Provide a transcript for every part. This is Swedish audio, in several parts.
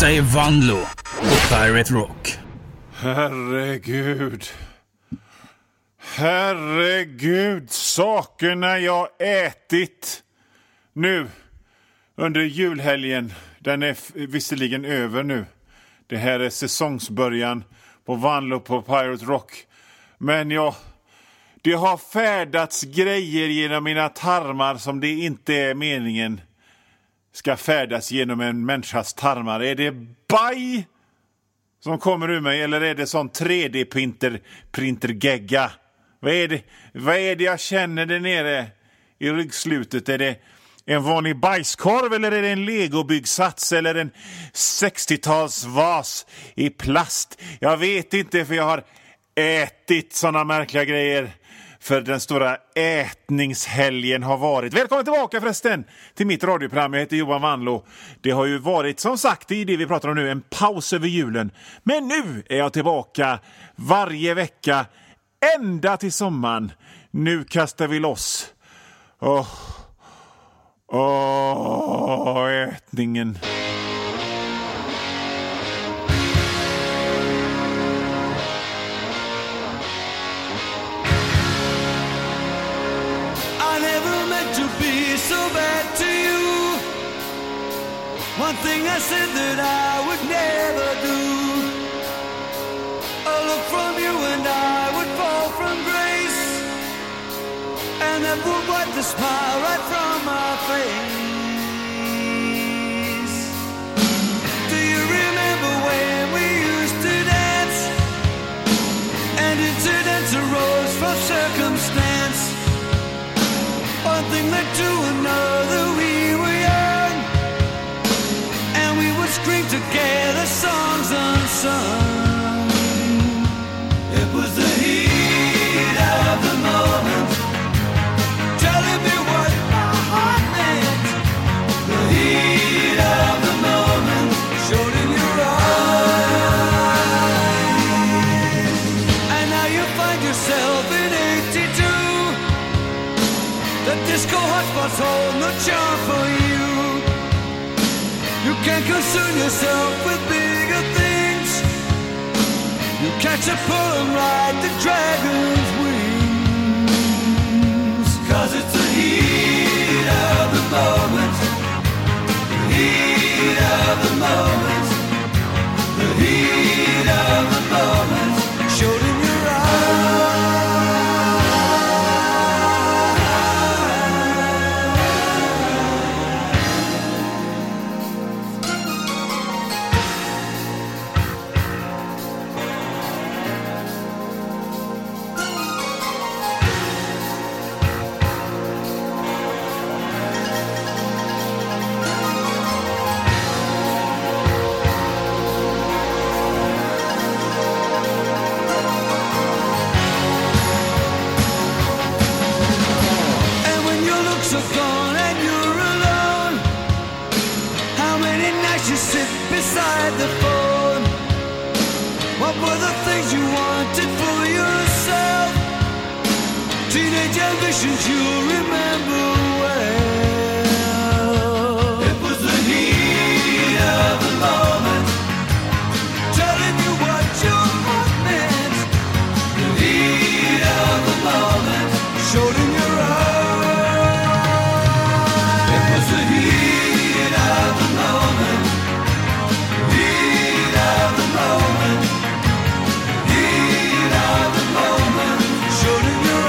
Detta är Vanlo på Pirate Rock. Herregud, sakerna jag ätit nu under julhelgen. Den är visserligen över nu. Det här är säsongsbörjan på Vanlo på Pirate Rock. Men det har färdats grejer genom mina tarmar som det inte är meningen ska färdas genom en människas tarmar. Är det baj som kommer ur mig eller är det sån 3D-printergegga? Vad är det jag känner där nere i ryggslutet? Är det en vanlig bajskorv eller är det en legobyggsats eller en 60-talsvas i plast? Jag vet inte, för jag har ätit såna märkliga grejer. För den stora ätningshelgen har varit. Välkommen tillbaka förresten till mitt radioprogram. Jag heter Johan Vanlo. Det har ju varit, som sagt, i det vi pratar om nu, en paus över julen. Men nu är jag tillbaka varje vecka ända till sommaren. Nu kastar vi loss. Ätningen. So bad to you. One thing I said that I would never do. A look from you and I would fall from grace, and that would wipe the smile right from my face. Do you remember when we used to dance, and incidents arose from circumstance? One thing led to another, we were young, and we would scream together songs unsung. It was the heat of the moment, telling me what my heart meant. The heat of the moment showed in your eyes, and now you find yourself in 82. The disco hotspots hold no charm for you. You can't concern yourself with bigger things. You catch a pull and ride the dragon's wings. 'Cause it's the heat of the moment. The heat of the moment. The heat of the moment showed in your eyes. Beside the phone, what were the things you wanted for yourself? Teenage ambitions you remember well. It was the heat of the moment, telling you what your heart meant. The heat of the moment showed in your eyes. It was the heat of the moment. Heat of the moment, heat of the moment, showed in your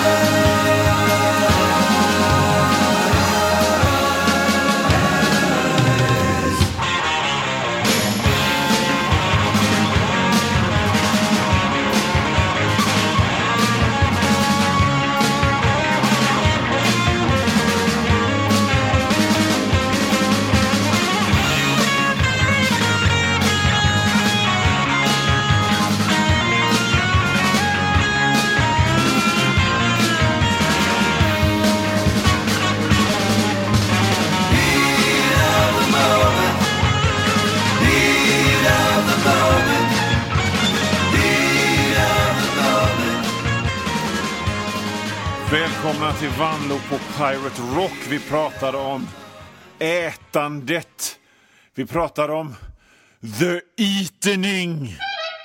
eyes. Välkomna till Vanlo på Pirate Rock. Vi pratar om ätandet. Vi pratar om The Eatening.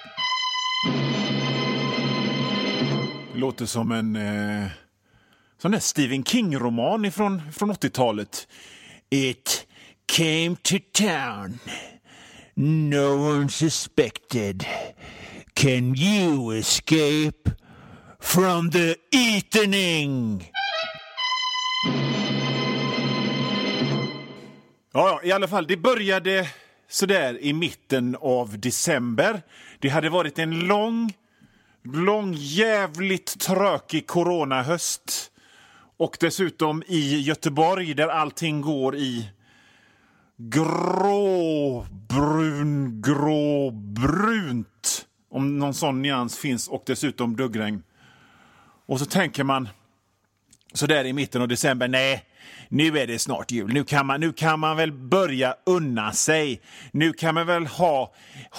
Det låter som en sån där Stephen King-roman från 80-talet. It came to town. No one suspected. Can you escape from the Eatening? Ja, i alla fall, det började sådär i mitten av december. Det hade varit en lång, jävligt tråkig coronahöst. Och dessutom i Göteborg där allting går i gråbrunt. Om någon sån nyans finns, och dessutom duggregn. Och så tänker man så där i mitten av december, nej, nu är det snart jul. Nu kan man väl börja unna sig. Nu kan man väl ha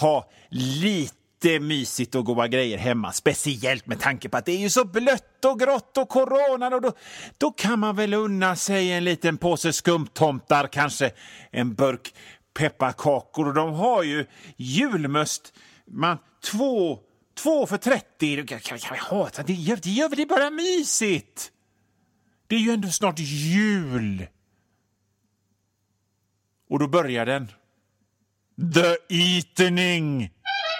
lite mysigt och goda grejer hemma. Speciellt med tanke på att det är ju så blött och grått och corona. Och då kan man väl unna sig en liten påse skumtomtar, kanske en burk pepparkakor. Och de har ju julmust. Två för 30. Det gör väl det bara mysigt. Det är ju ändå snart jul. Och då börjar den. The Eatening.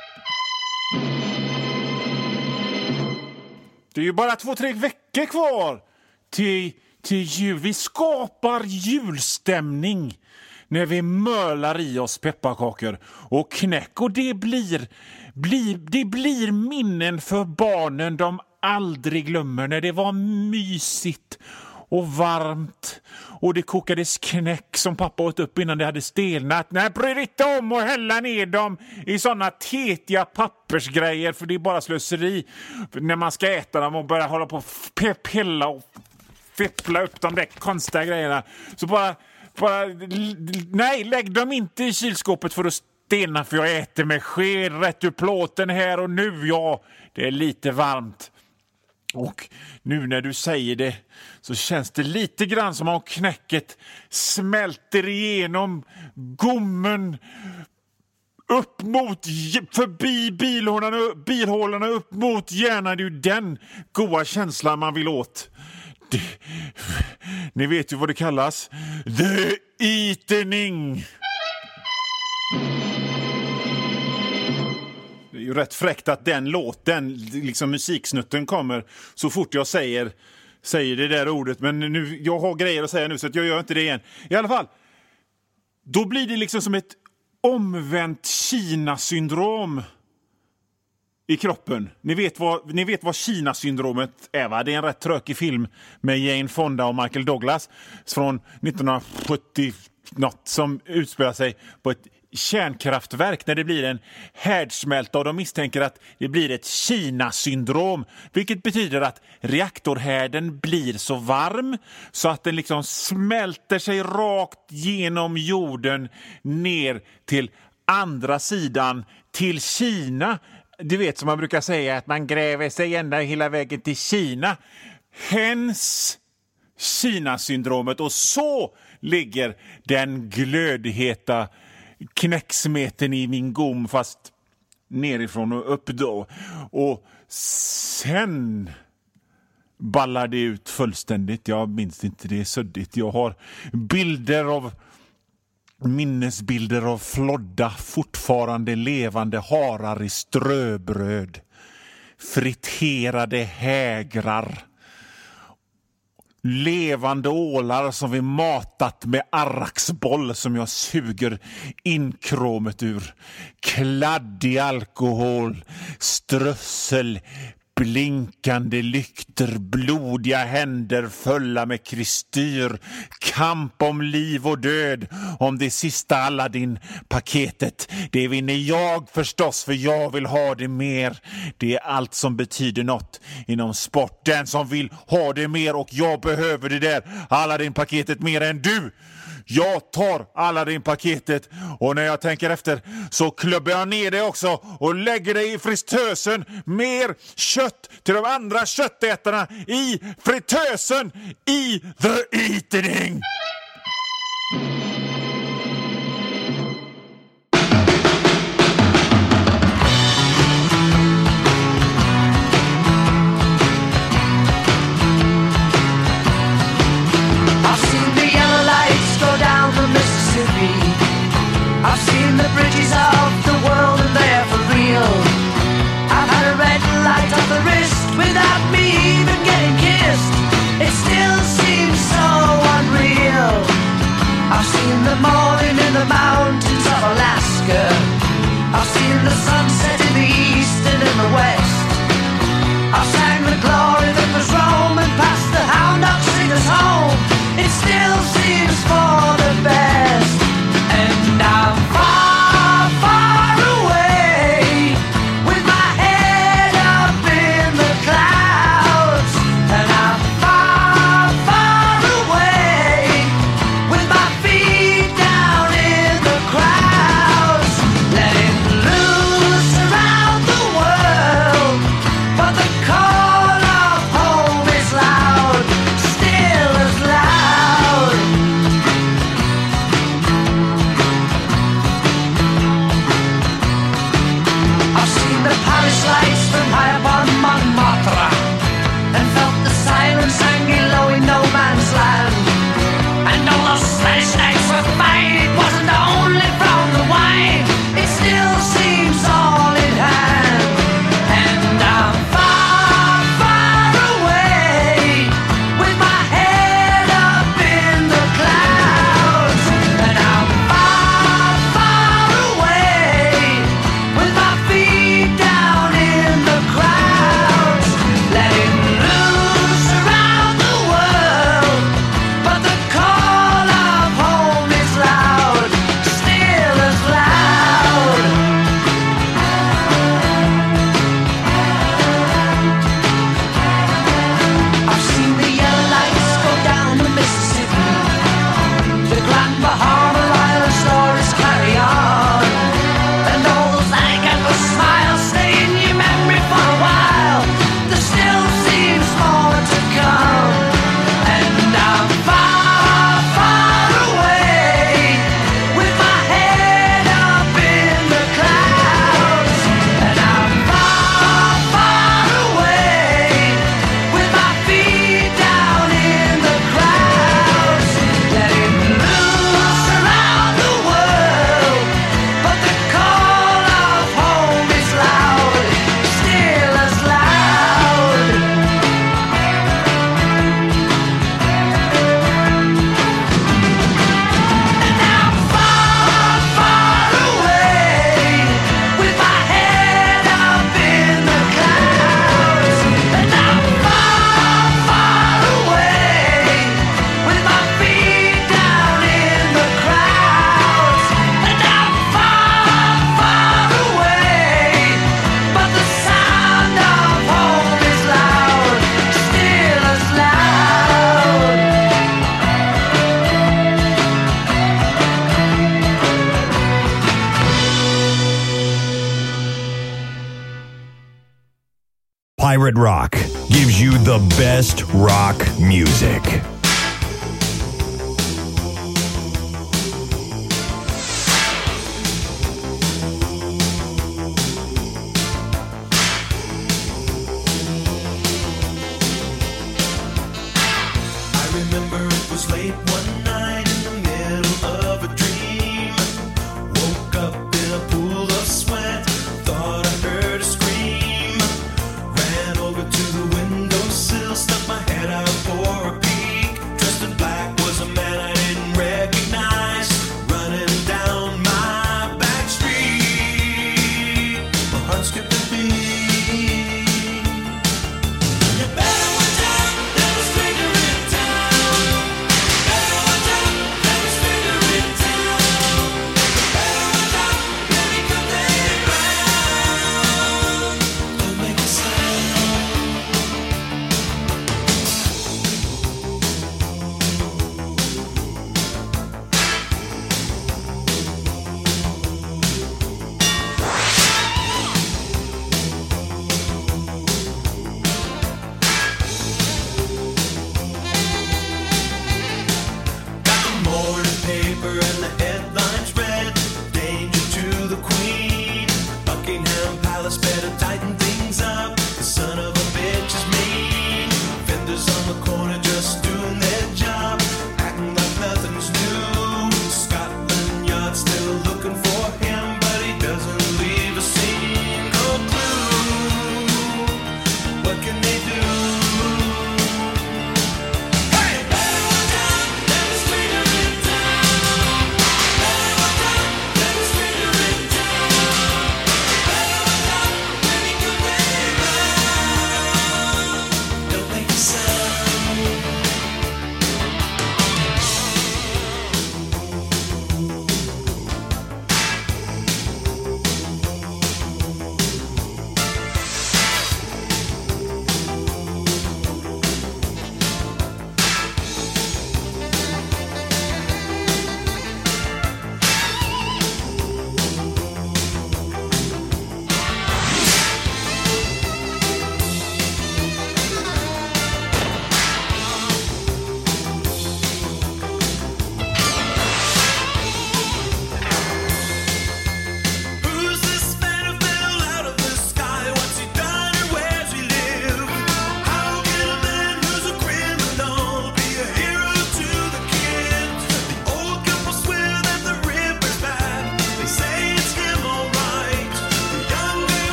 Det är ju bara 2-3 veckor kvar till jul. Vi skapar julstämning när vi mölar i oss pepparkakor och knäck. Och det blir minnen för barnen de aldrig glömmer, när det var mysigt och varmt och det kokades knäck som pappa åt upp innan det hade stelnat. Nej, bry dig inte om att hälla ner dem i såna tetiga pappersgrejer, för det är bara slöseri när man ska äta dem och börja hålla på pilla och fippla upp de där konstiga grejerna. Så bara nej, lägg dem inte i kylskåpet för att stelna, för jag äter med sked rätt ur plåten här och nu. Ja, det är lite varmt. Och nu när du säger det så känns det lite grann som om knäcket smälter igenom gommen upp mot, förbi bilhålorna upp mot hjärnan. Det är ju den goda känslan man vill åt. Ni vet ju vad det kallas. The Eatening. Det är ju rätt fräckt att den låten, liksom musiksnutten, kommer så fort jag säger det där ordet. Men nu, jag har grejer att säga nu så att jag gör inte det igen. I alla fall, då blir det liksom som ett omvänt Kina-syndrom i kroppen. Ni vet vad Kina-syndromet är, va? Det är en rätt trökig film med Jane Fonda och Michael Douglas från 1970 något, som utspelar sig på ett kärnkraftverk när det blir en härdsmälta, och de misstänker att det blir ett Kina-syndrom, vilket betyder att reaktorhärden blir så varm så att den liksom smälter sig rakt genom jorden ner till andra sidan, till Kina. Du vet, som man brukar säga, att man gräver sig ända hela vägen till Kina. Hens Kina-syndromet. Och så ligger den glödheta knäcksmeten i min gom, fast nerifrån och upp då. Och sen ballar det ut fullständigt. Jag minns inte, det är suddigt. Jag har minnesbilder av flodda, fortfarande levande harar i ströbröd, friterade hägrar, levande ålar som vi matat med arraksboll som jag suger inkråmet ur, kladdig alkohol, strössel, blinkande lykter, blodiga händer fulla med kristyr, kamp om liv och död, om det sista Aladdin-paketet. Det vinner jag förstås, för jag vill ha det mer. Det är allt som betyder något inom sport. Den som vill ha det mer, och jag behöver det där Aladdin-paketet mer än du. Jag tar Aladdin-paketet, och när jag tänker efter så klubbar jag ner det också och lägger det i fritösen. Mer kött till de andra köttätarna i fritösen i The Eatening. us home, it still seems for the best. And I'm far, far away, with my head up in the clouds. And I'm far, far away, with my feet down in the crowds, letting loose around the world. But the call of home is loud, still as loud. I've seen the Paris lights from high upon Montmartre, and felt the silence hanging low in no man's land. And all those Spanish nights were fine, it wasn't only from the wine, it still seems all in hand. And I'm far, far away, with my head up in the clouds. And I'm far, far away, with my feet down in the crowds, letting loose around the world. But the call of home is loud, still as loud. I've seen the yellow lights go down the Mississippi, the Grand Bahama Island stories carry on, and all those alligator smiles stay in your memory for a while. There still seems more to come. And I'm far, far away, with my head up in the clouds. And I'm far, far away, with my feet down in the crowds, letting loose around the world. But the call of home is loud, still as loud. And I'm far, far away, with my head up in the clouds. And I'm far, far away, with my feet down in the crowds. And I'm far, far away, but the sound of home is loud, still as loud. Pirate Rock gives you the best rock music. I remember it was late one night in the middle of a dream. Woke up in a pool of sweat, thought I heard a scream. Ran over to the windowsill, stuck my head out for a peek.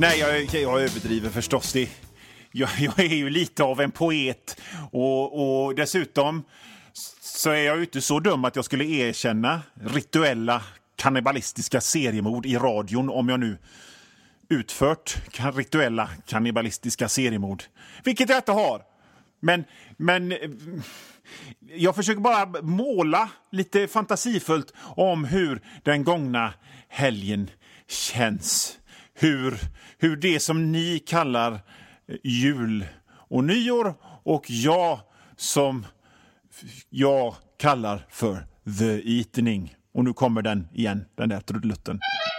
Nej, jag överdriver förstås det. Jag är ju lite av en poet och dessutom så är jag ju inte så dum att jag skulle erkänna rituella kannibalistiska seriemord i radion om jag nu utfört rituella kannibalistiska seriemord. Vilket jag inte har. Men jag försöker bara måla lite fantasifullt om hur den gångna helgen känns. Hur det som ni kallar jul och nyår och jag som jag kallar för the eating. Och nu kommer den igen, den där trudelutten.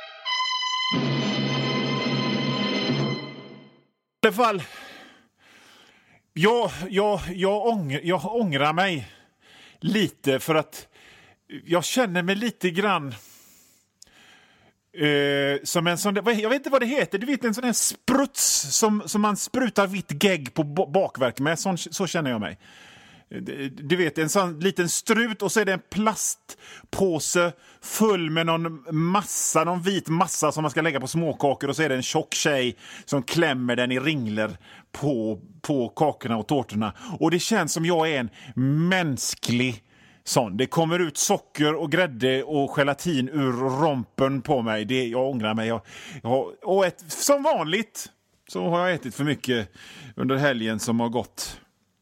I alla fall, jag ångrar mig lite för att jag känner mig lite grann som en sån, jag vet inte vad det heter, du vet en sån här spruts som man sprutar vitt gegg på bakverk med, så känner jag mig. Du vet, en sån liten strut och så är det en plastpåse full med någon vit massa som man ska lägga på småkakor och så är det en tjock tjej som klämmer den i ringler på kakorna och tårtorna. Och det känns som jag är en mänsklig sån. Det kommer ut socker och grädde och gelatin ur rompen på mig. Jag ångrar mig. Som vanligt så har jag ätit för mycket under helgen som har gått.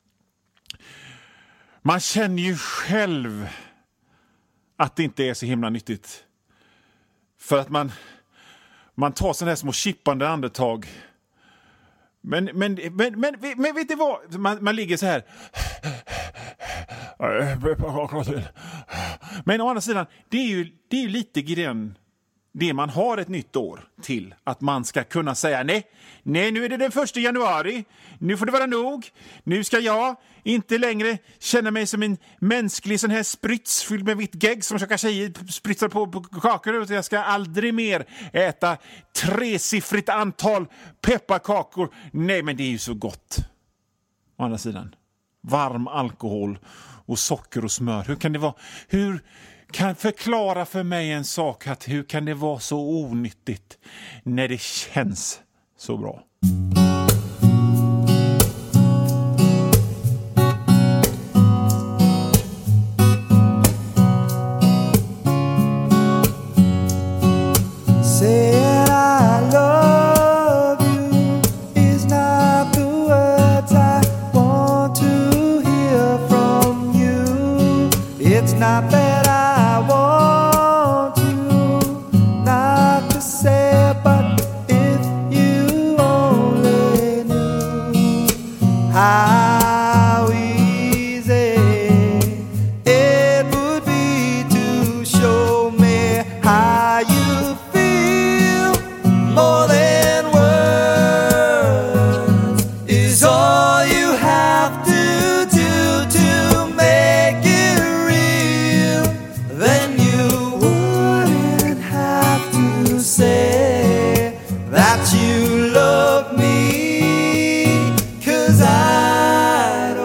Man känner ju själv att det inte är så himla nyttigt. För att man tar sådana här små chippande andetag. Men vet du vad? Man ligger så här. Men å andra sidan, det är ju lite grann det man har ett nytt år till. Att man ska kunna säga nej, nu är det den 1 januari. Nu får det vara nog. Nu ska jag inte längre känna mig som en mänsklig sån här sprits fylld med vitt gegg som tjocka tjejer spritsar på kakor. Jag ska aldrig mer äta 3-siffrigt antal pepparkakor. Nej, men det är ju så gott. Å andra sidan, varm alkohol och socker och smör. Hur kan det vara? Kan förklara för mig en sak, att hur kan det vara så onyttigt när det känns så bra? Saying I love you is not the words I want to hear from you. It's not that I want you not to say, but if you only knew how easy it would be to show me how you feel. More than words is all you have to do to make it real. Then you wouldn't have to say that you love me, 'cause I'd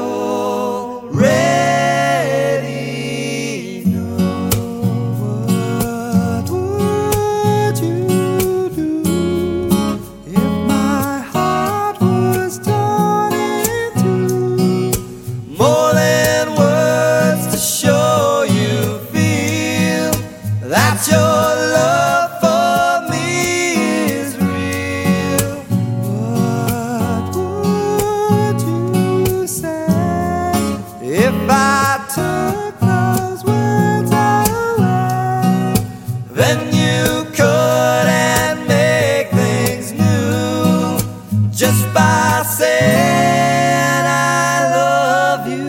already know. What would you do if my heart was torn in two? More than words to show you feel that your love for me is real. What would you say if I took those words away? Then you couldn't make things new just by saying I love you.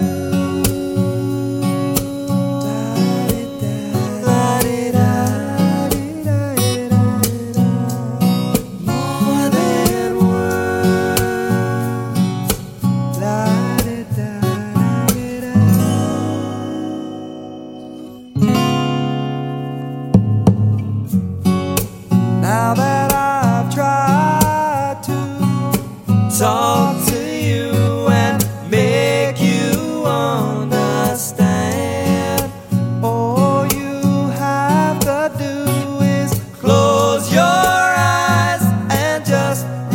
More than words. Now that I've tried to talk to you and make you understand, all you have to do is close your eyes and just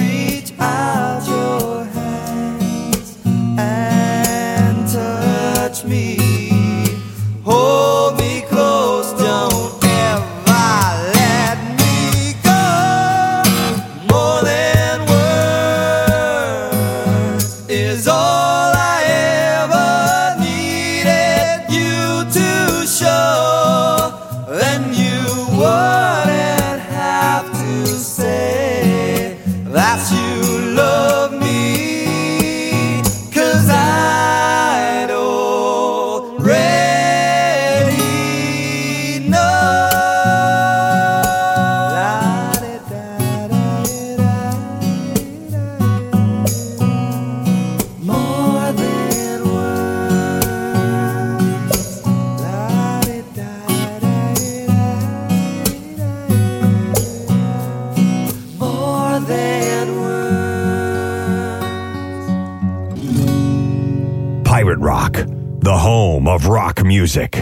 is all I ever needed you to show. Then you wouldn't have to say that you love me, 'cause I'd already know. More than words. More than words. Pirate Rock, the home of rock music.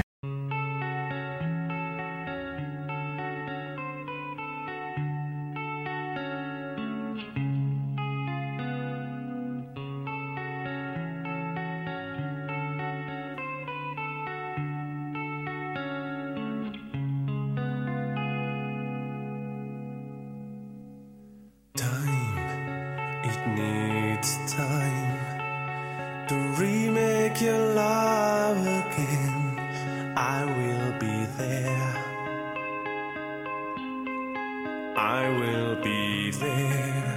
It needs time to remake your love again. I will be there. I will be there.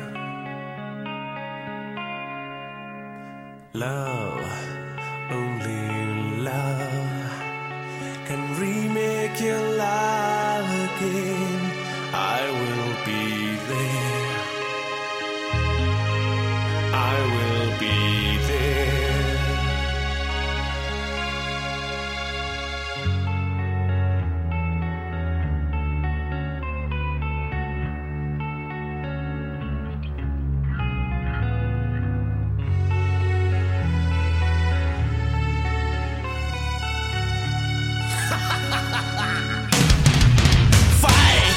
Love, only love can remake your love again. I will be there. I will be there. Fight!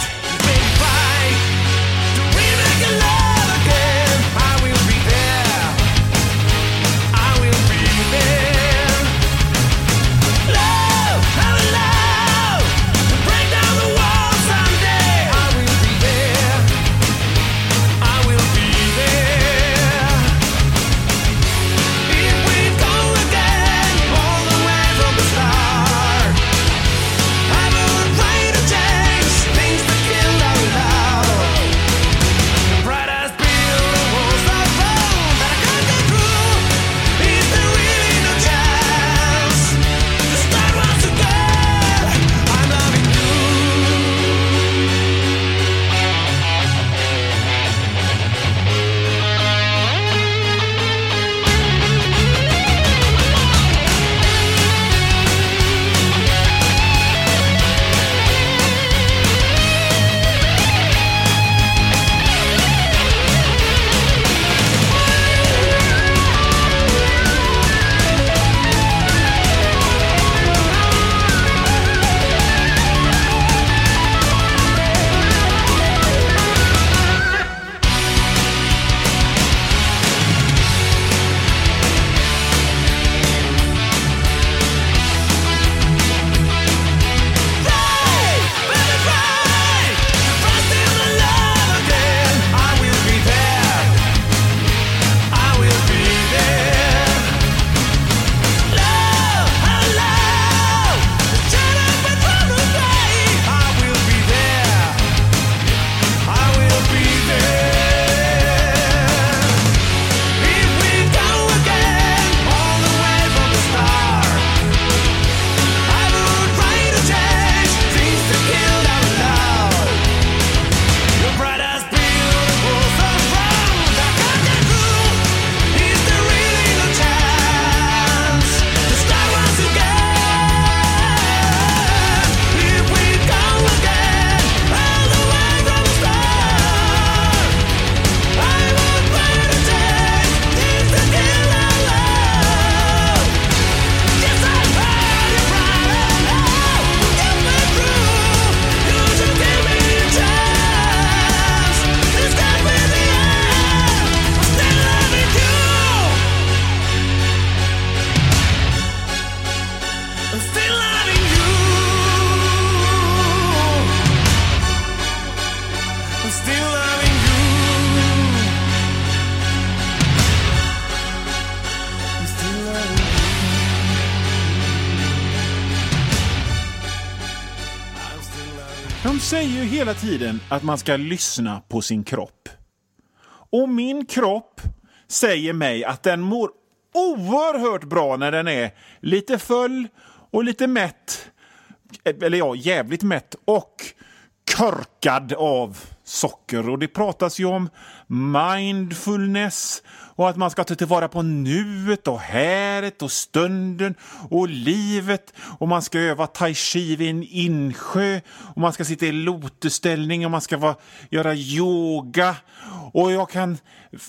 De säger ju hela tiden att man ska lyssna på sin kropp. Och min kropp säger mig att den mår oerhört bra när den är lite full och lite mätt. Eller ja, jävligt mätt och körkad av socker. Och det pratas ju om mindfulness och att man ska ta tillvara på nuet och häret och stunden och livet. Och man ska öva tai chi vid en insjö och man ska sitta i lotusställning och man ska göra yoga. Och jag kan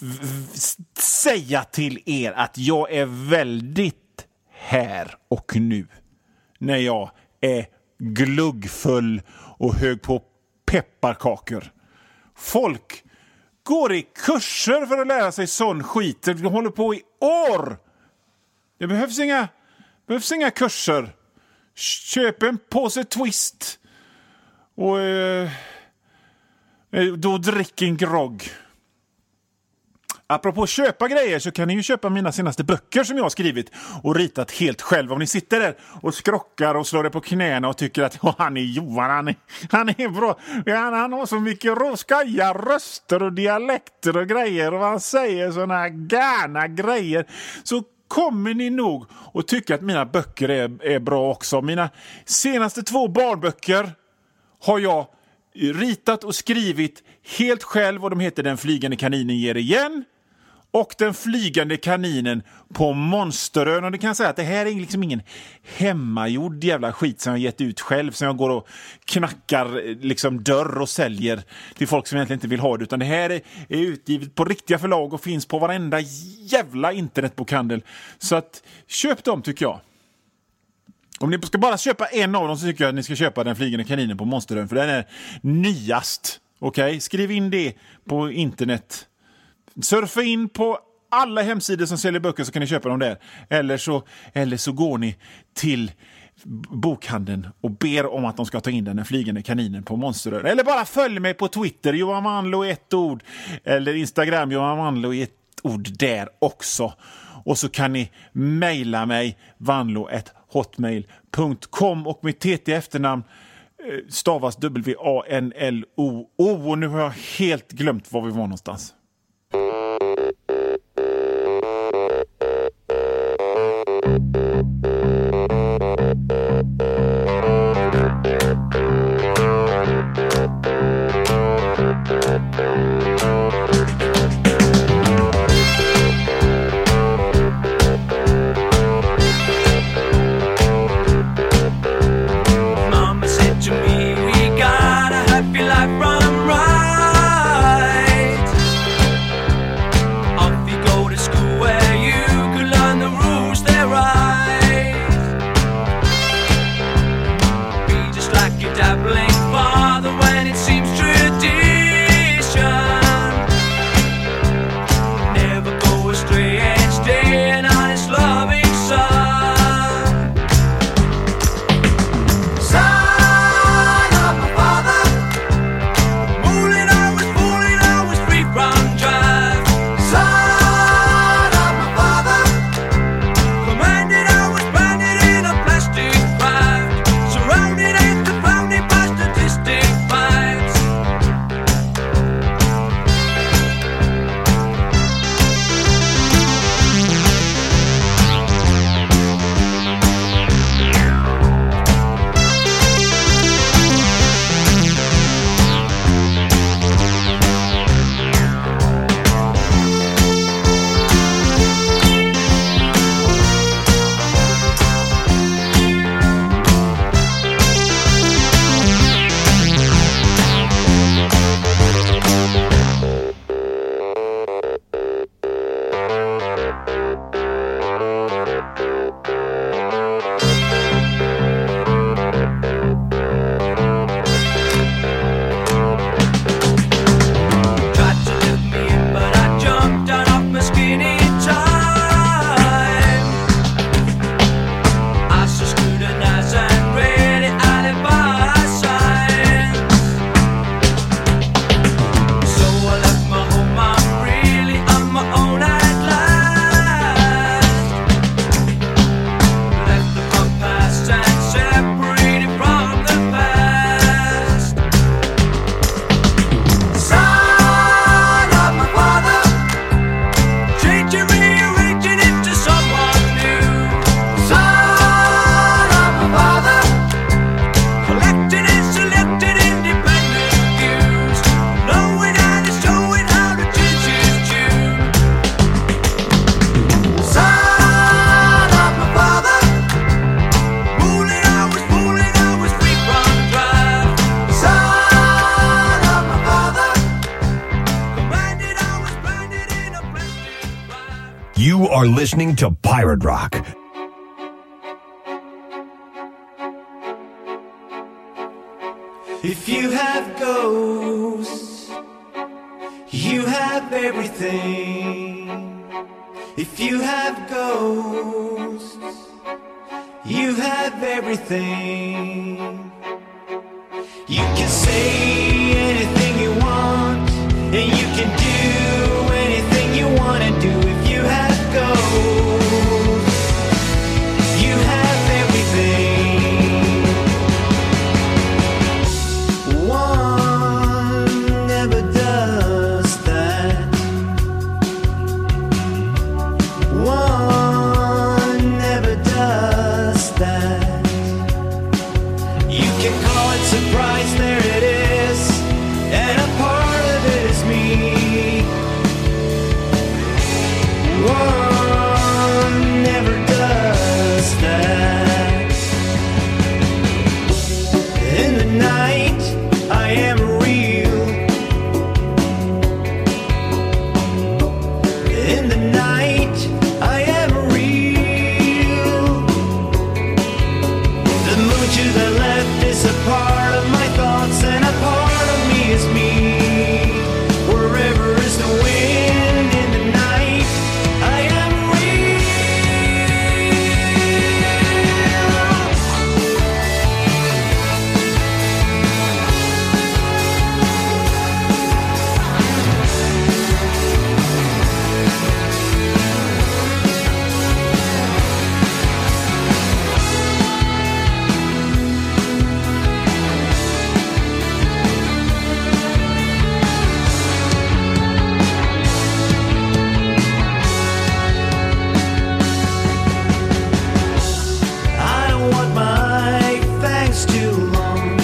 säga till er att jag är väldigt här och nu när jag är gluggfull och hög på pepparkakor. Folk går i kurser för att lära sig sån skit. De håller på i år. Det behövs inga kurser. Köp en påse Twist och då drick en grogg. Apropå köpa grejer så kan ni ju köpa mina senaste böcker som jag har skrivit och ritat helt själv. Om ni sitter där och skrockar och slår er på knäna och tycker att han är Johan, han är bra. Han har så mycket skaja röster och dialekter och grejer och han säger såna gärna grejer. Så kommer ni nog och tycka att mina böcker är bra också. Mina senaste 2 barnböcker har jag ritat och skrivit helt själv och de heter Den flygande kaninen ger igen och Den flygande kaninen på Monsterön. Och det kan säga att det här är liksom ingen hemmagjord jävla skit som jag gett ut själv, som jag går och knackar liksom dörr och säljer till folk som egentligen inte vill ha det, utan det här är utgivet på riktiga förlag och finns på varenda jävla internetbokhandel. Så att köp dem, tycker jag. Om ni ska bara köpa en av dem så tycker jag att ni ska köpa Den flygande kaninen på Monsterön, för den är nyast. Okej? Skriv in det på internet. Surfa in på alla hemsidor som säljer böcker så kan ni köpa dem där. Eller så går ni till bokhandeln och ber om att de ska ta in Den flygande kaninen på Monsterön. Eller bara följ mig på Twitter, Johan Manlo i ett ord. Eller Instagram, Johan Manlo i ett ord där också. Och så kan ni mejla mig vanlo@hotmail.com och mitt TT efternamn stavas WANLOO. Och nu har jag helt glömt var vi var någonstans. Mama said to me, we got a happy life run right. You are listening to Pirate Rock. If you have ghosts, you have everything. If you have ghosts, you have everything. You can say anything you want, and you can do anything you want to do. If you have ghosts, you have everything. One never does that. One never does that. You can call it surprise, there it is, and a part of it is me. One never does that. In the night, I am real. In the night, I am real. The moon to the left is a part of my thoughts, and a part of me is me. Wherever is the wind in the night, I am real. I don't want my thanks too long.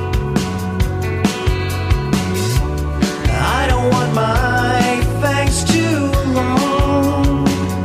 I don't want my thanks too long.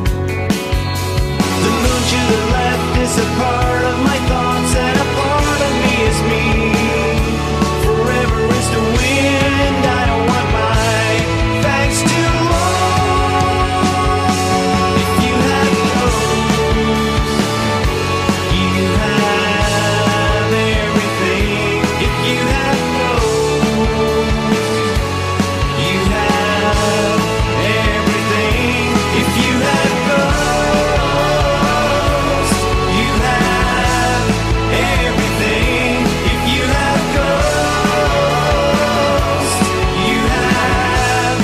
The moon to the left is a part of my thoughts, and a part of me is me. Forever is the wind. I don't want my thanks too long. If you have ghosts, you have everything. If you have ghosts, you have everything. If you have ghosts, you have everything. If you have ghosts, you have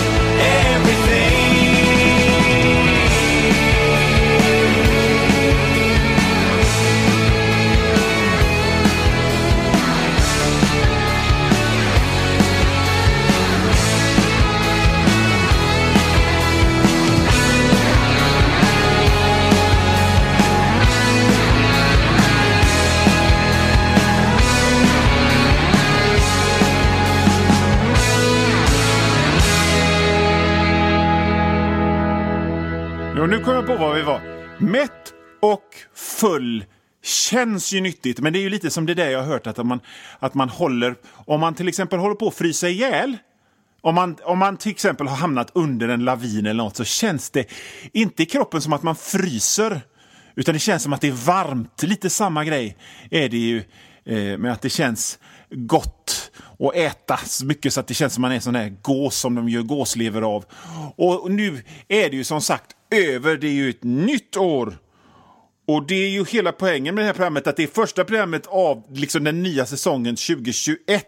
Jo, nu kommer jag på vad vi var. Mätt och full känns ju nyttigt, men det är ju lite som det där jag har hört att man håller, om man till exempel håller på att frysa ihjäl, om man till exempel har hamnat under en lavin eller något, så känns det inte i kroppen som att man fryser, utan det känns som att det är varmt. Lite samma grej är det ju med att det känns gott att äta så mycket så att det känns som man är sån där gås som de gör gåslever av. Och nu är det ju som sagt över, det är ju ett nytt år. Och det är ju hela poängen med det här programmet, att det är första programmet av liksom den nya säsongen 2021.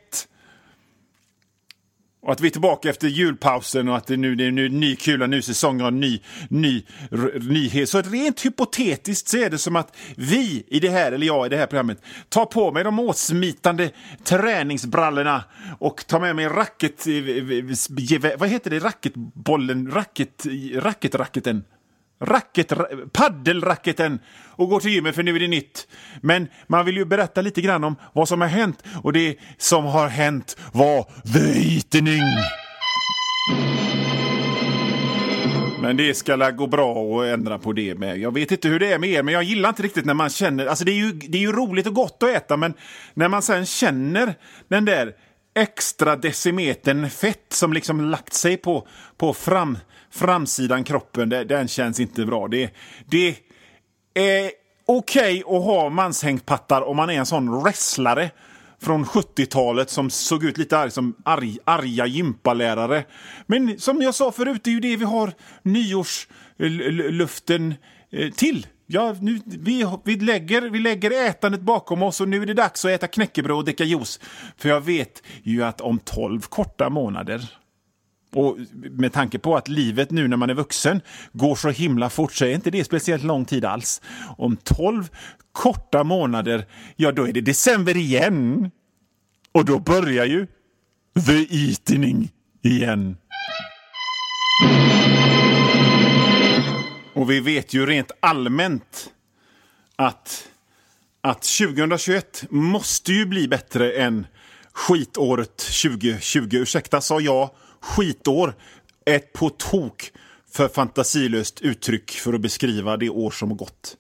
Och att vi är tillbaka efter julpausen och att det är nu ny kula, ny säsong och nyhet. Så rent hypotetiskt så är det som att vi i det här, eller jag i det här programmet, tar på mig de åsmitande träningsbrallorna och tar med mig vad heter det? Paddelracketen och går till gymmet, för nu är det nytt. Men man vill ju berätta lite grann om vad som har hänt, och det som har hänt var The Eatening. Men det ska gå bra att ändra på det med. Jag vet inte hur det är med er, men jag gillar inte riktigt när man känner, alltså det är ju roligt och gott att äta, men när man sen känner den där extra decimetern fett som liksom lagt sig på framsidan kroppen, den känns inte bra. Det är okej att ha manshängpattar om man är en sån wrestlare från 70-talet som såg ut lite som arga gympalärare. Men som jag sa förut, det är ju det vi har nyårsluften till. Ja, nu, vi lägger ätandet bakom oss och nu är det dags att äta knäckebröd och dricka juice. För jag vet ju att om 12 korta månader, och med tanke på att livet nu när man är vuxen går så himla fort, så är inte det speciellt lång tid alls. Om 12 korta månader, ja då är det december igen. Och då börjar ju the eating igen. Och vi vet ju rent allmänt att 2021 måste ju bli bättre än skitåret 2020. Ursäkta, sa jag skitår? Ett på tok för fantasilöst uttryck för att beskriva det år som har gått.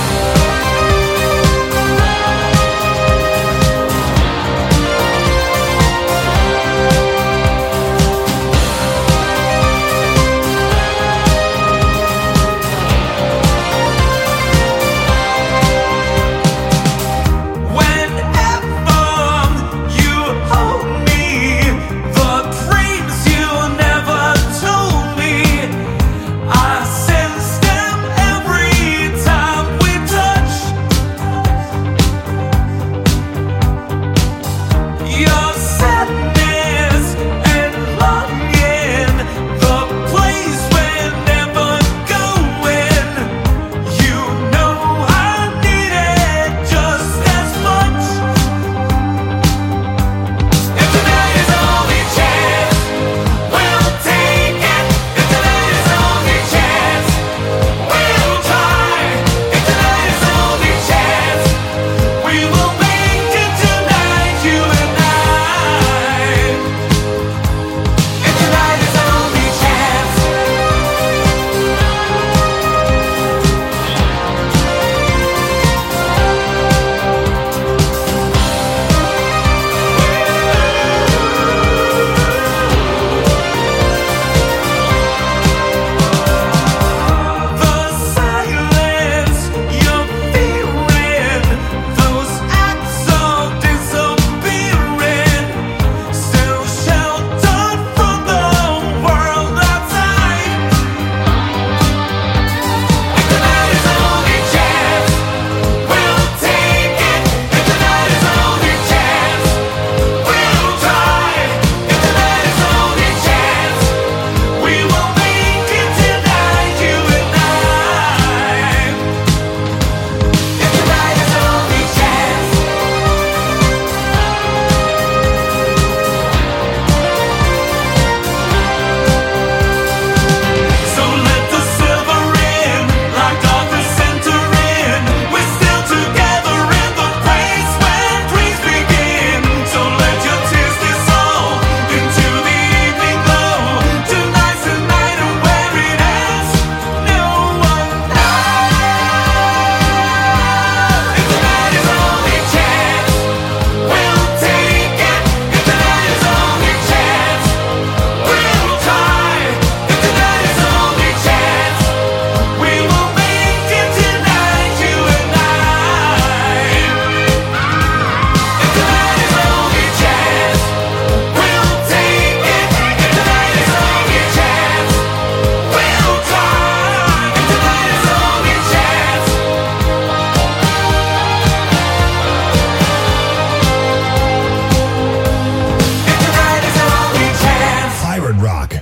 Rock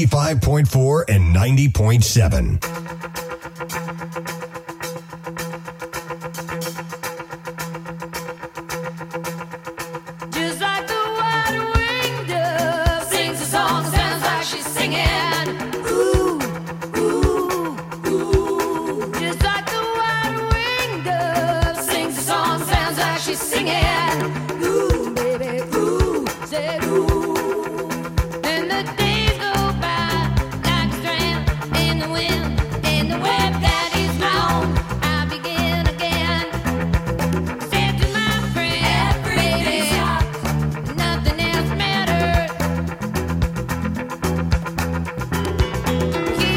95.4 and 90.7. Just like the white-winged dove sings a song, sounds like she's singing. Ooh, ooh, ooh. Just like the white-winged dove sings a song, sounds like she's singing. Ooh, baby, ooh, say ooh. And the days go by like a strand in the wind, in the web that is long. I begin again. Said to my friend, baby, nothing else matters.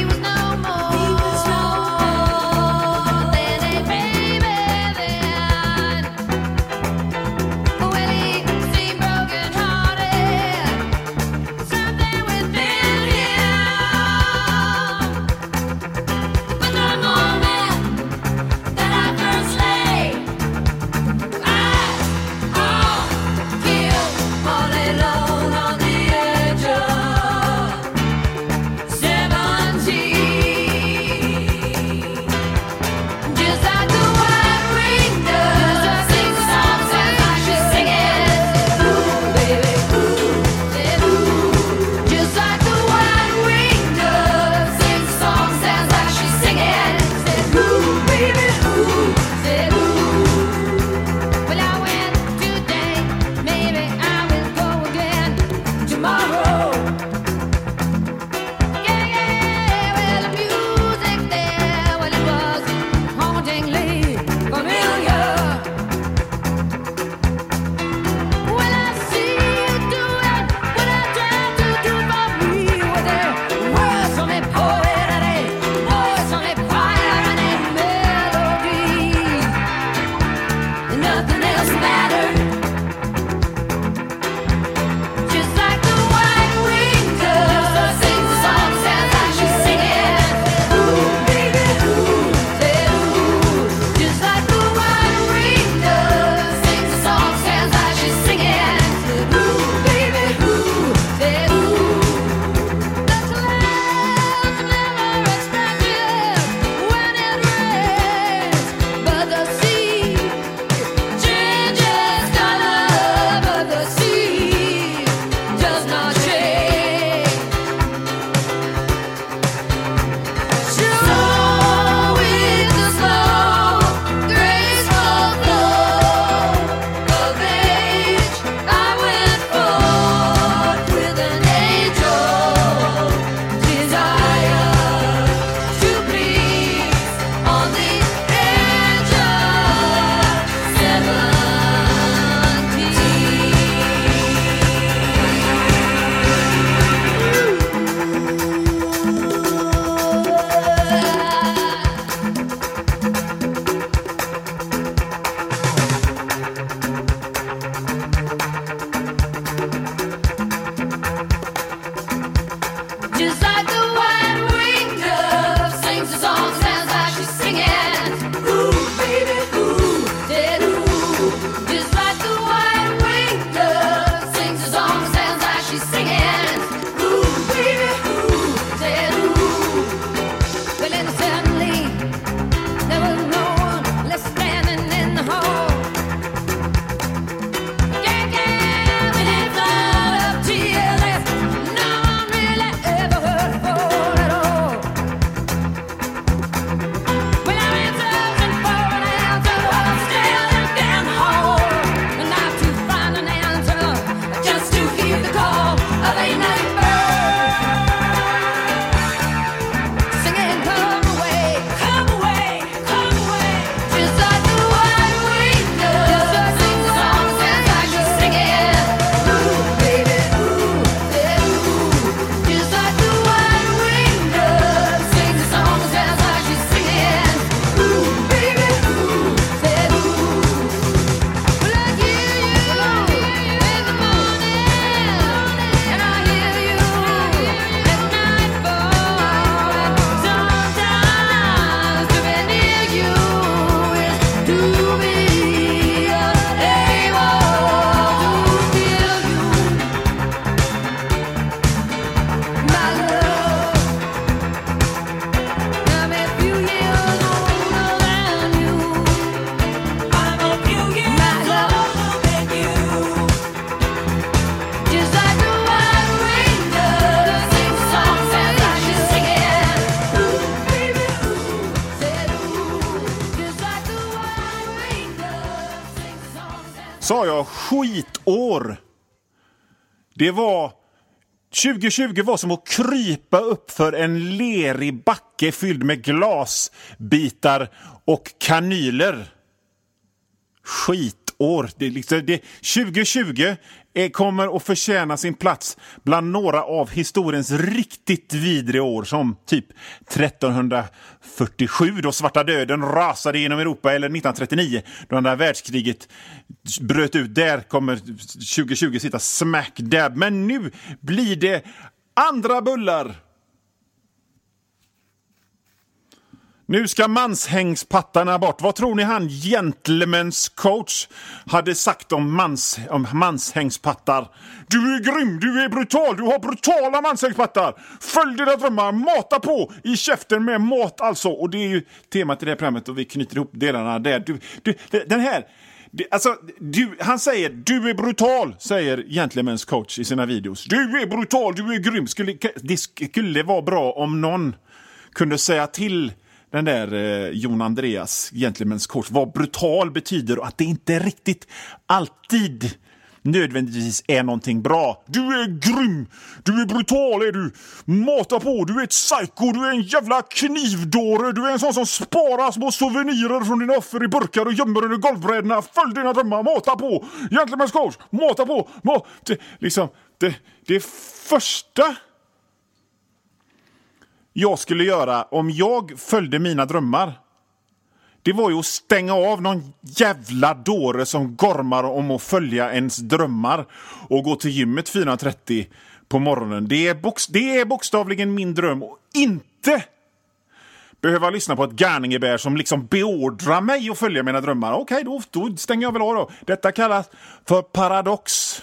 sa jag skitår. Det var 2020 var som att krypa upp för en lerig backe fylld med glasbitar och kanyler. Skitår. Det är liksom, 2020 kommer att förtjäna sin plats bland några av historiens riktigt vidriga år, som typ 1347 då svarta döden rasade genom Europa, eller 1939 då andra världskriget bröt ut. Där kommer 2020 sitta smack dab. Men nu blir det andra bullar. Nu ska manshängspattarna bort. Vad tror ni han gentleman's coach hade sagt om manshängspattar? Du är grym, du är brutal, du har brutala manshängspattar. Följ dina drömmar, mata på i käften med mat alltså. Och det är ju temat i det här programmet och vi knyter ihop delarna där. Den här... han säger, du är brutal, säger gentleman's coach i sina videos. Du är brutal, du är grym. Det skulle vara bra om någon kunde säga till den där Jon Andreas, gentleman's coach, vad brutal betyder och att det inte riktigt alltid nödvändigtvis är någonting bra. Du är grym, du är brutal är du. Mata på, du är ett psycho, du är en jävla knivdåre, du är en sån som sparar små souvenirer från dina offer i burkar och gömmer under golvbrädorna. Följ dina drömmar, mata på. Gentleman's coach, mata på. Det första jag skulle göra om jag följde mina drömmar, det var ju att stänga av någon jävla dåre som gormar om att följa ens drömmar och gå till gymmet 4:30 på morgonen. Det är bokstavligen min dröm, och inte behöva lyssna på ett garningebär som liksom beordrar mig att följa mina drömmar. Okej, då stänger jag väl av då. Detta kallas för paradox.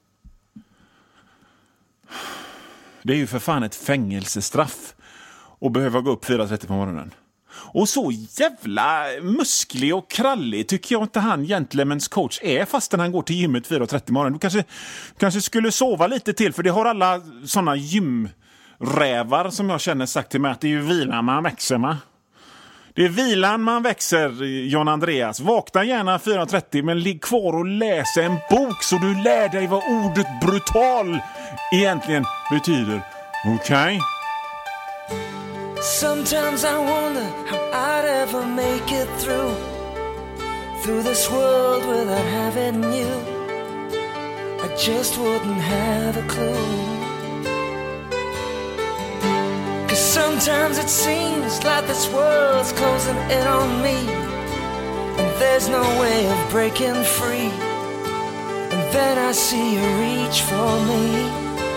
Det är ju för fan ett fängelsestraff och behöva gå upp 4:30 på morgonen. Och så jävla musklig och krallig tycker jag inte han gentleman's coach är, fastän han går till gymmet 4:30 på morgonen. Du kanske skulle sova lite till, för det har alla såna gymrävar som jag känner sagt till mig, att det är ju vilan man växer med. Det är vilan man växer, Jon Andreas. Vakna gärna 4:30, men ligg kvar och läs en bok så du lär dig vad ordet brutal egentligen betyder. Okej? Sometimes I wonder how I'd ever make it through this world without having you. I just wouldn't have a clue. 'Cause sometimes it seems like this world's closing in on me, and there's no way of breaking free. And then I see you reach for me.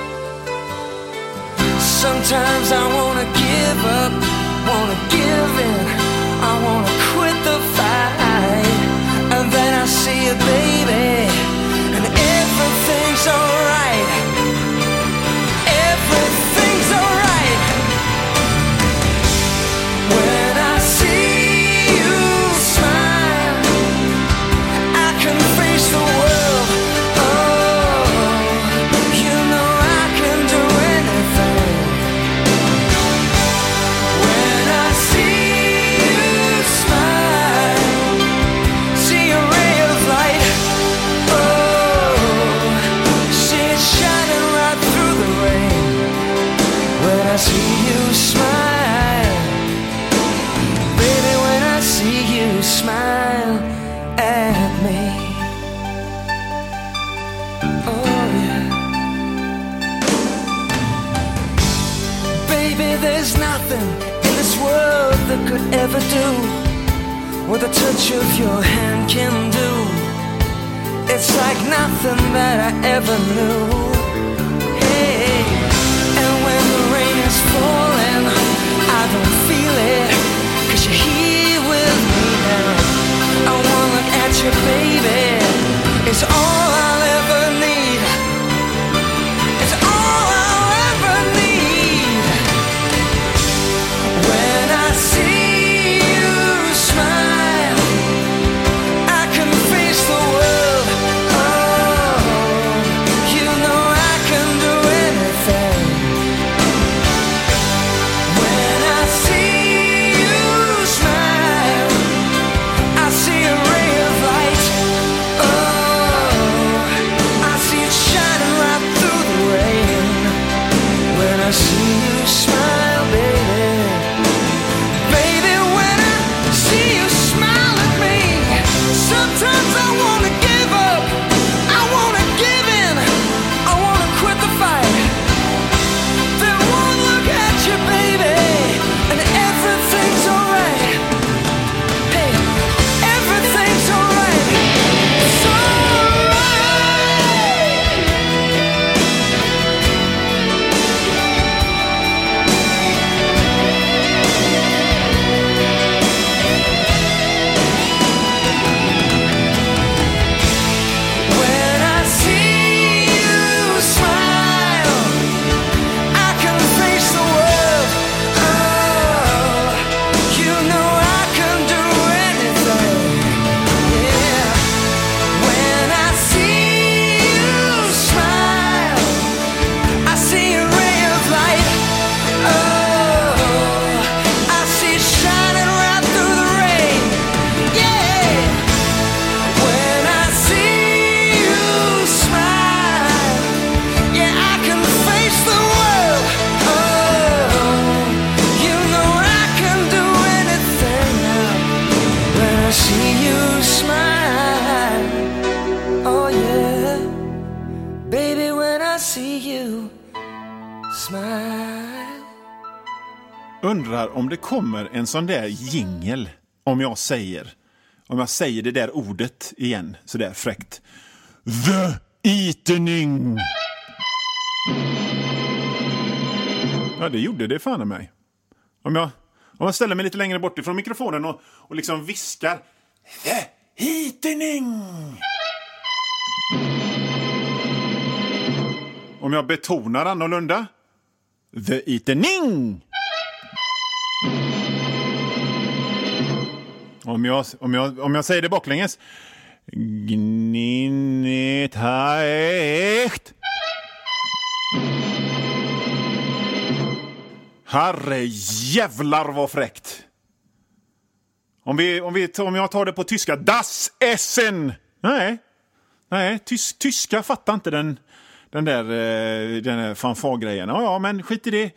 Sometimes I wanna give up, wanna give in, I wanna quit the fight. And then I see you, baby, and everything's alright. Everything's alright. When I see you smile, I can face the world. Oh, you know I can do anything. When I see you smile, see a ray of light. Oh, see it shining right through the rain. When I see you smile, baby, when I see you smile at me. Oh yeah. Baby, there's nothing in this world that could ever do what the touch of your hand can do. It's like nothing that I ever knew. Hey, and when the rain is falling, I don't feel it, 'cause you're here with me now. I wanna look at you, baby. It's all I'll ever need. It's all I'll ever need. When I see you smile, I can face the world. Oh, you know I can do anything. When I see I see you smile, oh yeah, baby, when I see you smile. Undrar om det kommer en sån där jingel om jag säger det där ordet igen, så där fräckt. The Eatening. Ja, det gjorde det fan av mig. Om jag ställer mig lite längre bort ifrån mikrofonen och liksom viskar The Eatening. Om jag betonar annorlunda The Eatening. Om jag säger det baklänges. Gninnit haecht. Herre jävlar vad fräckt. Om jag tar det på tyska. Das Essen. Nej, tyska fattar inte den där fanfargrejen. Ja, men skit i det.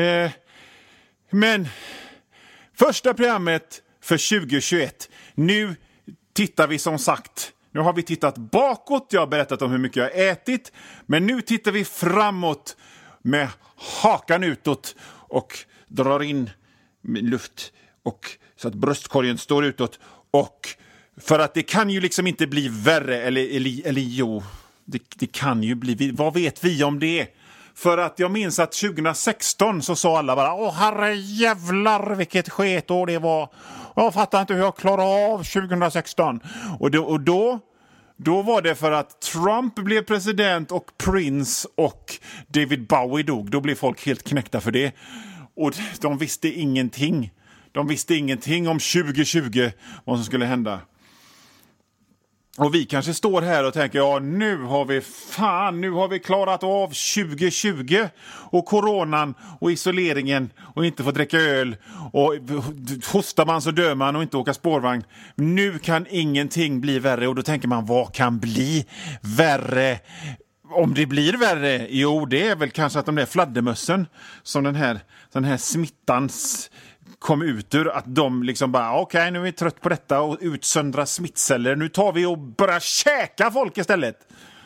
Men första programmet för 2021. Nu tittar vi som sagt. Nu har vi tittat bakåt. Jag har berättat om hur mycket jag har ätit. Men nu tittar vi framåt med hakan utåt och drar in luft och så att bröstkorgen står utåt. Och för att det kan ju liksom inte bli värre eller jo, det kan ju bli. Vad vet vi om det? För att jag minns att 2016 så sa alla bara åh herre jävlar vilket sketår det var. Jag fattar inte hur jag klarar av 2016. Och då var det för att Trump blev president och Prince och David Bowie dog. Då blev folk helt knäckta för det. Och de visste ingenting. De visste ingenting om 2020, vad som skulle hända. Och vi kanske står här och tänker, ja nu har vi klarat av 2020 och coronan och isoleringen och inte få dricka öl och hostar man så dör man och inte åka spårvagn. Nu kan ingenting bli värre och då tänker man, vad kan bli värre? Om det blir värre, jo det är väl kanske att de där fladdermössen som den här smittans kom ut ur, att de liksom bara okej, nu är vi trött på detta och utsöndra smittceller. Nu tar vi och börjar käka folk istället.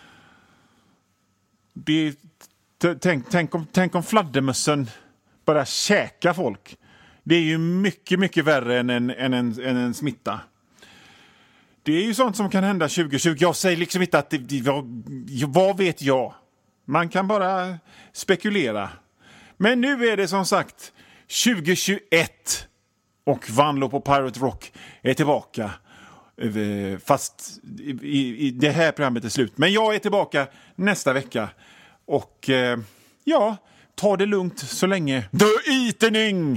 Tänk om fladdermössen börjar käka folk. Det är ju mycket, mycket värre än en smitta. Det är ju sånt som kan hända 2020. Jag säger liksom inte att vad vet jag? Man kan bara spekulera. Men nu är det som sagt 2021 och Vanlo på Pirate Rock är tillbaka. Fast i det här programmet är slut. Men jag är tillbaka nästa vecka. Och ja, ta det lugnt så länge. The Eatening!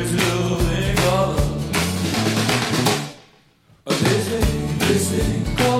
This thing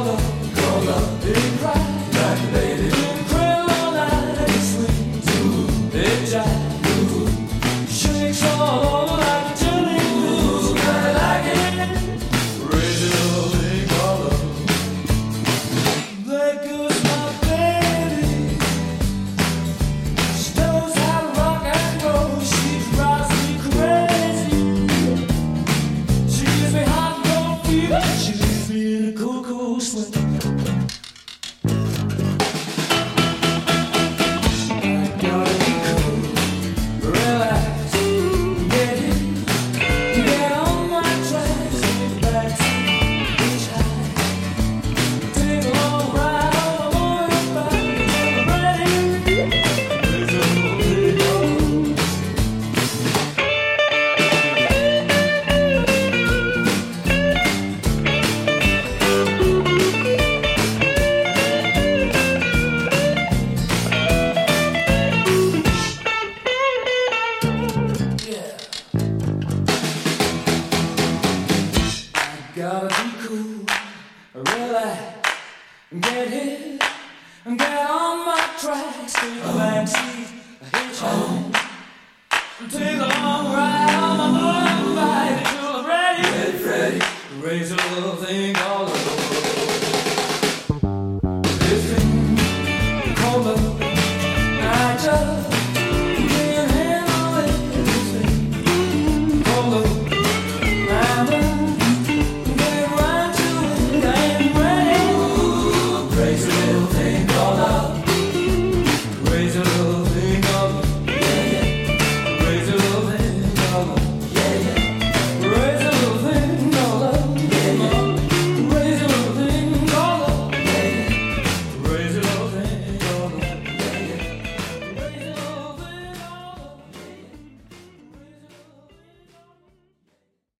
tracks, take a backseat, hitch home. Take a long ride on my motorbike until I'm ready. Raise a little thing called